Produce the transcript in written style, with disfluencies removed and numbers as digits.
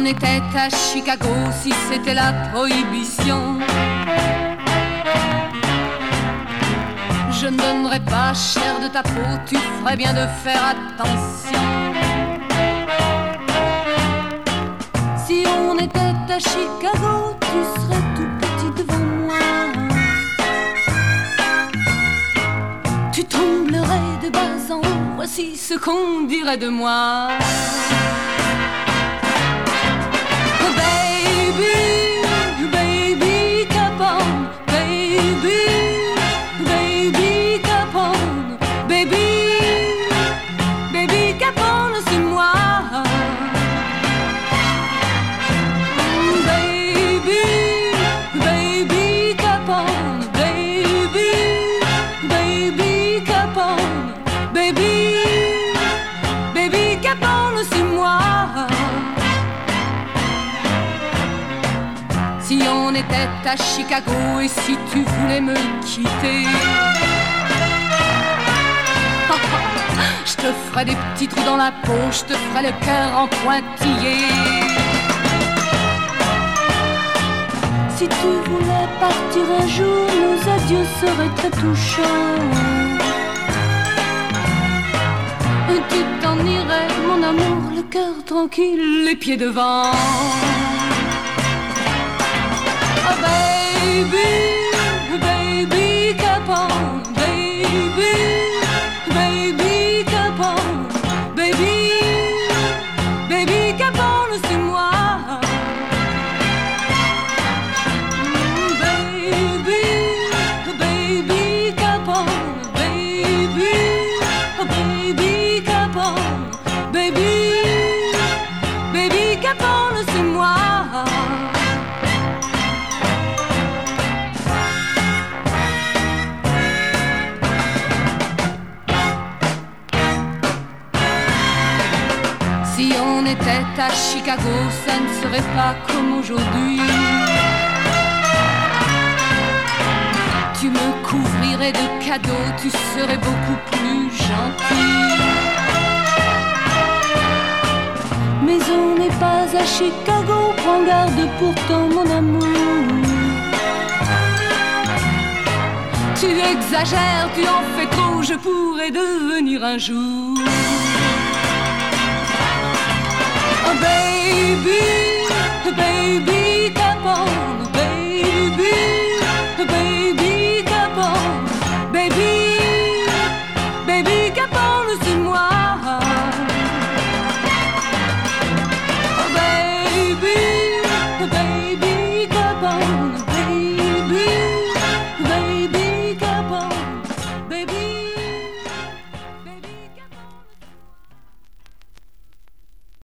on était à Chicago, si c'était la prohibition, je ne donnerais pas cher de ta peau, tu ferais bien de faire attention. Si on était à Chicago, tu serais tout petit devant moi. Tu tremblerais de bas en haut, voici ce qu'on dirait de moi. Oh baby, baby, cap on, baby, baby, cap on, baby, baby, cap on, c'est moi. Si on était à Chicago et si tu voulais me quitter, je te ferais des petits trous dans la peau, je te ferais le cœur en pointillé. Si tu voulais partir un jour, nos adieux seraient très touchants. Tu t'en irais, mon amour, le cœur tranquille, les pieds devant. Oh baby, baby, cap on, baby, baby, cap on, baby, baby, cap on, c'est moi. Baby, baby, cap on, baby, baby, cap on, baby, baby, cap on, c'est moi. Si on était à Chicago, ça ne serait pas comme aujourd'hui. Tu me couvrirais de cadeaux, tu serais beaucoup plus gentil. Mais on n'est pas à Chicago, prends garde pourtant mon amour. Tu exagères, tu en fais trop, je pourrais devenir un jour. Oh baby, baby, cap on, baby, baby, cap on, baby, baby, cap on, c'est moi. Oh baby, baby, cap on,